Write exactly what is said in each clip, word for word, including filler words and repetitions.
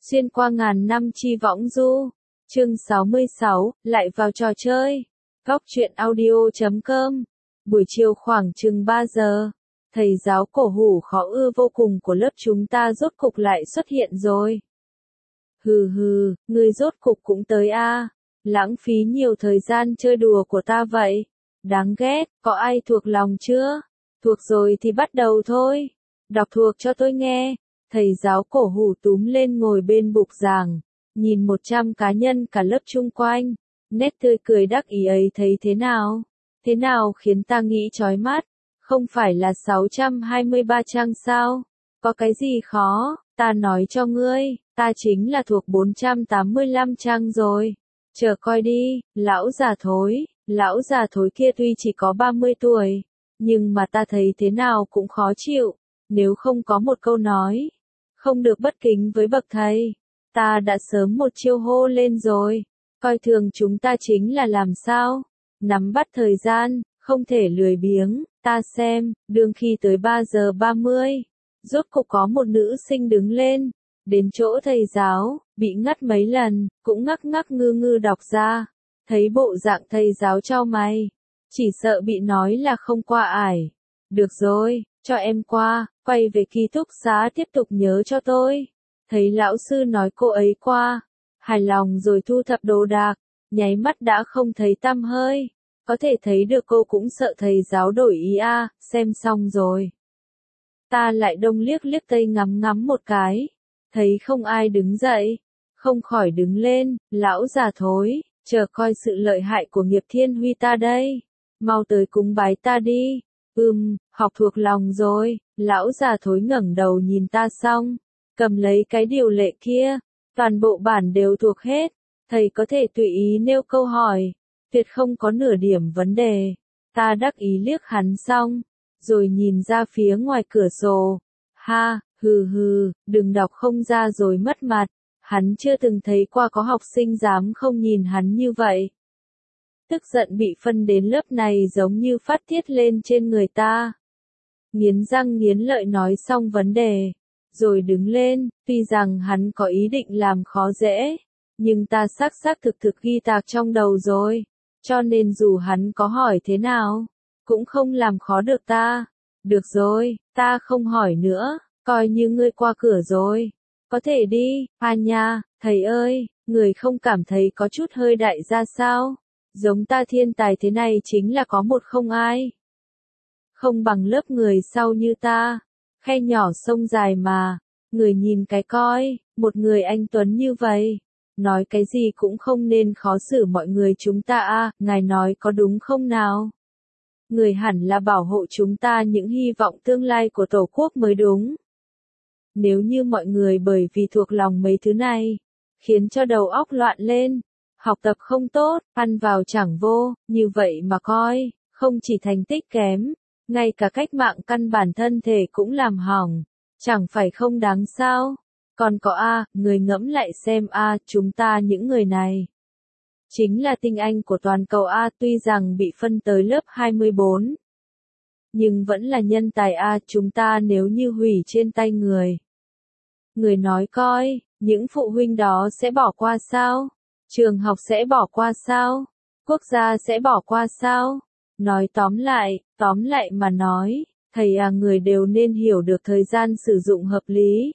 Xuyên qua ngàn năm chi võng du. Chương sáu mươi sáu, lại vào trò chơi. Góc truyện audio chấm com. Buổi chiều khoảng chừng ba giờ, thầy giáo cổ hủ khó ưa vô cùng của lớp chúng ta rốt cục lại xuất hiện rồi. Hừ hừ, người rốt cục cũng tới a, à. Lãng phí nhiều thời gian chơi đùa của ta vậy. Đáng ghét, có ai thuộc lòng chưa? Thuộc rồi thì bắt đầu thôi. Đọc thuộc cho tôi nghe. Thầy giáo cổ hủ túm lên ngồi bên bục giảng, nhìn một trăm cá nhân cả lớp chung quanh, nét tươi cười đắc ý ấy thấy thế nào? Thế nào khiến ta nghĩ chói mắt? Không phải là sáu trăm hai mươi ba trang sao? Có cái gì khó? Ta nói cho ngươi, ta chính là thuộc bốn trăm tám mươi lăm trang rồi. Chờ coi đi, lão già thối, lão già thối kia tuy chỉ có ba mươi tuổi, nhưng mà ta thấy thế nào cũng khó chịu, nếu không có một câu nói không được bất kính với bậc thầy, ta đã sớm một chiêu hô lên rồi. Coi thường chúng ta chính là làm sao? Nắm bắt thời gian, không thể lười biếng. Ta xem, đương khi tới ba giờ ba mươi, rốt cục có một nữ sinh đứng lên, đến chỗ thầy giáo, bị ngắt mấy lần, cũng ngắc ngắc ngư ngư đọc ra. Thấy bộ dạng thầy giáo chau mày, chỉ sợ bị nói là không qua ải. Được rồi, cho em qua, quay về ký túc xá tiếp tục nhớ cho tôi. Thấy lão sư nói cô ấy qua, hài lòng rồi thu thập đồ đạc, nháy mắt đã không thấy tăm hơi. Có thể thấy được cô cũng sợ thầy giáo đổi ý a, à, xem xong rồi. Ta lại đông liếc liếc tây ngắm ngắm một cái, thấy không ai đứng dậy, không khỏi đứng lên, lão già thối, chờ coi sự lợi hại của nghiệp thiên huy ta đây. Mau tới cúng bái ta đi. Ừm, học thuộc lòng rồi. Lão già thối ngẩng đầu nhìn ta xong, cầm lấy cái điều lệ kia, toàn bộ bản đều thuộc hết, thầy có thể tùy ý nêu câu hỏi, tuyệt không có nửa điểm vấn đề. Ta đắc ý liếc hắn xong, rồi nhìn ra phía ngoài cửa sổ. Ha, hừ hừ, đừng đọc không ra rồi mất mặt. Hắn chưa từng thấy qua có học sinh dám không nhìn hắn như vậy. Tức giận bị phân đến lớp này giống như phát tiết lên trên người ta. Nghiến răng nghiến lợi nói xong vấn đề, rồi đứng lên. Tuy rằng hắn có ý định làm khó dễ, nhưng ta xác xác thực thực ghi tạc trong đầu rồi, cho nên dù hắn có hỏi thế nào, cũng không làm khó được ta. Được rồi, ta không hỏi nữa, coi như ngươi qua cửa rồi. Có thể đi. À nha, thầy ơi, người không cảm thấy có chút hơi đại gia sao? Giống ta thiên tài thế này chính là có một không ai. Không bằng lớp người sau như ta. Khe nhỏ sông dài mà. Người nhìn cái coi, một người anh tuấn như vậy. Nói cái gì cũng không nên khó xử mọi người chúng ta à, ngài nói có đúng không nào? Người hẳn là bảo hộ chúng ta những hy vọng tương lai của Tổ quốc mới đúng. Nếu như mọi người bởi vì thuộc lòng mấy thứ này, khiến cho đầu óc loạn lên, học tập không tốt, ăn vào chẳng vô, như vậy mà coi, không chỉ thành tích kém, ngay cả cách mạng căn bản thân thể cũng làm hỏng, chẳng phải không đáng sao? Còn có a, à, người ngẫm lại xem a, à, chúng ta những người này chính là tinh anh của toàn cầu a, à, tuy rằng bị phân tới lớp hai mươi bốn, nhưng vẫn là nhân tài a, à, chúng ta nếu như hủy trên tay người. Người nói coi, những phụ huynh đó sẽ bỏ qua sao? Trường học sẽ bỏ qua sao? Quốc gia sẽ bỏ qua sao? Nói tóm lại, tóm lại mà nói, thầy à người đều nên hiểu được thời gian sử dụng hợp lý.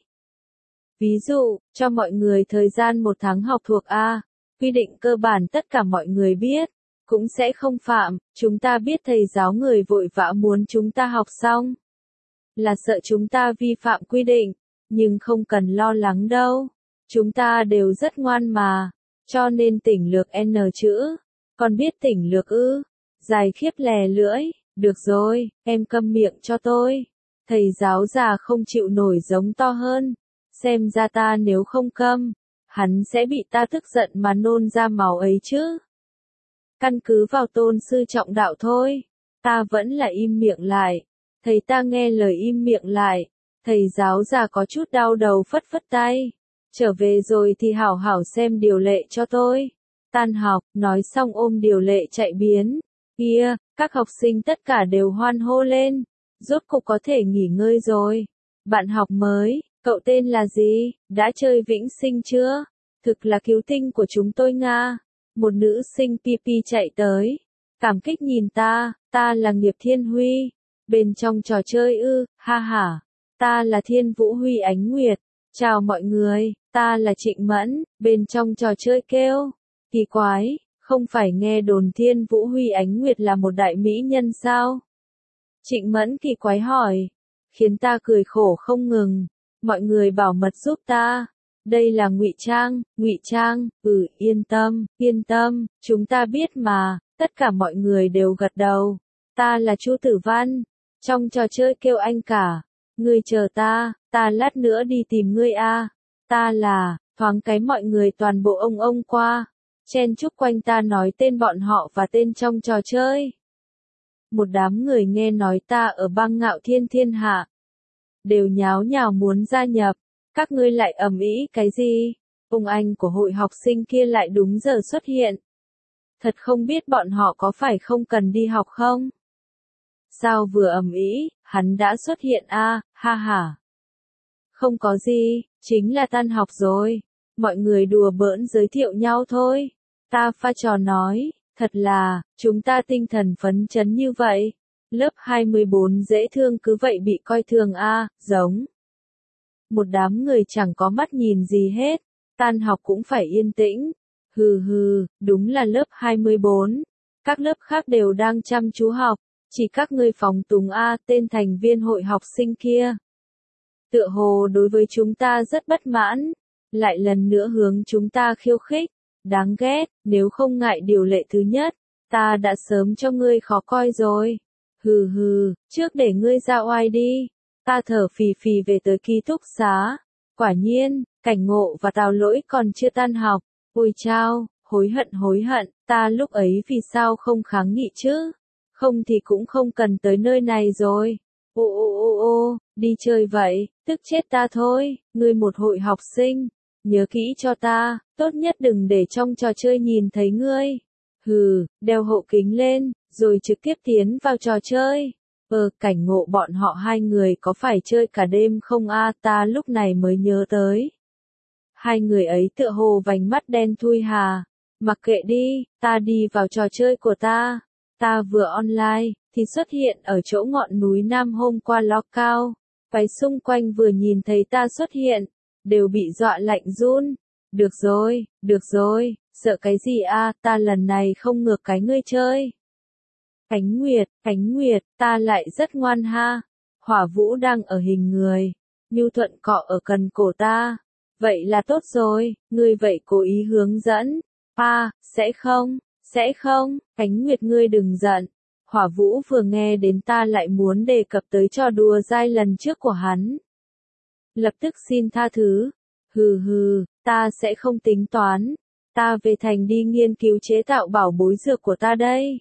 Ví dụ, cho mọi người thời gian một tháng học thuộc A, quy định cơ bản tất cả mọi người biết, cũng sẽ không phạm. Chúng ta biết thầy giáo người vội vã muốn chúng ta học xong, là sợ chúng ta vi phạm quy định, nhưng không cần lo lắng đâu. Chúng ta đều rất ngoan mà, cho nên tỉnh lược N chữ. Còn biết tỉnh lược ư? Dài khiếp lè lưỡi. Được rồi, em câm miệng cho tôi. Thầy giáo già không chịu nổi giống to hơn. Xem ra ta nếu không câm, hắn sẽ bị ta tức giận mà nôn ra máu ấy chứ. Căn cứ vào tôn sư trọng đạo thôi. Ta vẫn là im miệng lại. Thầy ta nghe lời im miệng lại. Thầy giáo già có chút đau đầu phất phất tay. Trở về rồi thì hảo hảo xem điều lệ cho tôi. Tan học, nói xong ôm điều lệ chạy biến. Kia, các học sinh tất cả đều hoan hô lên. Rốt cục có thể nghỉ ngơi rồi. Bạn học mới, Cậu tên là gì? Đã chơi vĩnh sinh chưa? Thực là cứu tinh của chúng tôi Nga. Một nữ sinh pi pi chạy tới. Cảm kích nhìn ta, ta là Nghiệp Thiên Huy. Bên trong trò chơi ư, ha ha. Ta là Thiên Vũ Huy Ánh Nguyệt. Chào mọi người, ta là Trịnh Mẫn, bên trong trò chơi kêu. Kỳ quái, không phải nghe đồn Thiên Vũ Huy Ánh Nguyệt là một đại mỹ nhân sao? Trịnh Mẫn kỳ quái hỏi. Khiến ta cười khổ không ngừng. Mọi người bảo mật giúp ta. Đây là ngụy trang, ngụy trang, ừ, yên tâm, yên tâm, chúng ta biết mà, tất cả mọi người đều gật đầu. Ta là Chu Tử Văn, trong trò chơi kêu anh cả, ngươi chờ ta, ta lát nữa đi tìm ngươi a. Ta là, thoáng cái mọi người toàn bộ ông ông qua, chen chúc quanh ta nói tên bọn họ và tên trong trò chơi. Một đám người nghe nói ta ở bang Ngạo Thiên Thiên Hạ, đều nháo nhào muốn gia nhập. Các ngươi lại ầm ĩ cái gì? Ông anh của hội học sinh kia lại đúng giờ xuất hiện. Thật không biết bọn họ có phải không cần đi học không? Sao vừa ầm ĩ, hắn đã xuất hiện a, à, ha ha. Không có gì, chính là tan học rồi. Mọi người đùa bỡn giới thiệu nhau thôi. Ta pha trò nói, thật là, chúng ta tinh thần phấn chấn như vậy. Lớp hai mươi bốn dễ thương cứ vậy bị coi thường a, à, giống. Một đám người chẳng có mắt nhìn gì hết, tan học cũng phải yên tĩnh. Hừ hừ, đúng là lớp hai mươi bốn. Các lớp khác đều đang chăm chú học, chỉ các ngươi phóng túng a, tên thành viên hội học sinh kia. Tựa hồ đối với chúng ta rất bất mãn, lại lần nữa hướng chúng ta khiêu khích. Đáng ghét, nếu không ngại điều lệ thứ nhất, ta đã sớm cho ngươi khó coi rồi. Hừ hừ, trước để ngươi ra oai đi. Ta thở phì phì về tới ký túc xá. Quả nhiên, Cảnh Ngộ và Tào Lỗi còn chưa tan học. Ôi chao, hối hận hối hận, ta lúc ấy vì sao không kháng nghị chứ? Không thì cũng không cần tới nơi này rồi. Ô ô ô ô, đi chơi vậy, tức chết ta thôi, ngươi một hội học sinh. Nhớ kỹ cho ta, tốt nhất đừng để trong trò chơi nhìn thấy ngươi. Hừ, đeo hộ kính lên, rồi trực tiếp tiến vào trò chơi. Ờ, Cảnh Ngộ bọn họ hai người có phải chơi cả đêm không a, à, ta lúc này mới nhớ tới. Hai người ấy tựa hồ vành mắt đen thui hà. Mặc kệ đi, ta đi vào trò chơi của ta. Ta vừa online, thì xuất hiện ở chỗ ngọn núi Nam hôm qua ló cao. Phái xung quanh vừa nhìn thấy ta xuất hiện, đều bị dọa lạnh run. Được rồi, được rồi, sợ cái gì a, à, ta lần này không ngược cái ngươi chơi. Ánh Nguyệt, Ánh Nguyệt, ta lại rất ngoan ha. Hỏa Vũ đang ở hình người. Nhu Thuận cọ ở cần cổ ta. Vậy là tốt rồi, ngươi vậy cố ý hướng dẫn. À, sẽ không, sẽ không, Ánh Nguyệt ngươi đừng giận. Hỏa Vũ vừa nghe đến ta lại muốn đề cập tới trò đùa dai lần trước của hắn. Lập tức xin tha thứ. Hừ hừ, ta sẽ không tính toán. Ta về thành đi nghiên cứu chế tạo bảo bối dược của ta đây.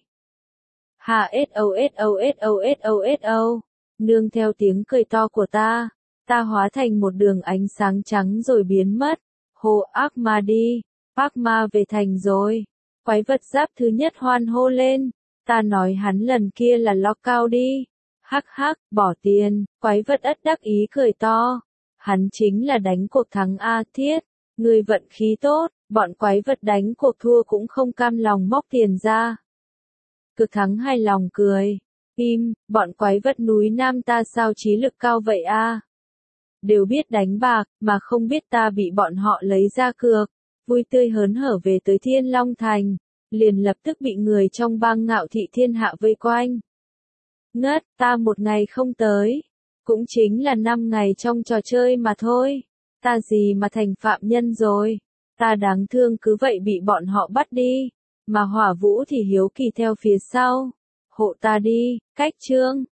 Hà so so so so so. Nương theo tiếng cười to của ta, ta hóa thành một đường ánh sáng trắng rồi biến mất. Hồ ác ma đi, ác ma về thành rồi. Quái vật giáp thứ nhất hoan hô lên. Ta nói hắn lần kia là lo cao đi. Hắc hắc, bỏ tiền, quái vật ất đắc ý cười to. Hắn chính là đánh cuộc thắng A Thiết. Người vận khí tốt, bọn quái vật đánh cuộc thua cũng không cam lòng móc tiền ra. Cực thắng hài lòng cười. Im, bọn quái vật núi Nam ta sao trí lực cao vậy a? Đều biết đánh bạc, mà không biết ta bị bọn họ lấy ra cược. Vui tươi hớn hở về tới Thiên Long Thành. Liền lập tức bị người trong bang Ngạo Thị Thiên Hạ vây quanh. Ngất, ta một ngày không tới. Cũng chính là năm ngày trong trò chơi mà thôi. Ta gì mà thành phạm nhân rồi. Ta đáng thương cứ vậy bị bọn họ bắt đi. Mà Hỏa Vũ thì hiếu kỳ theo phía sau. Hộ ta đi, cách chương.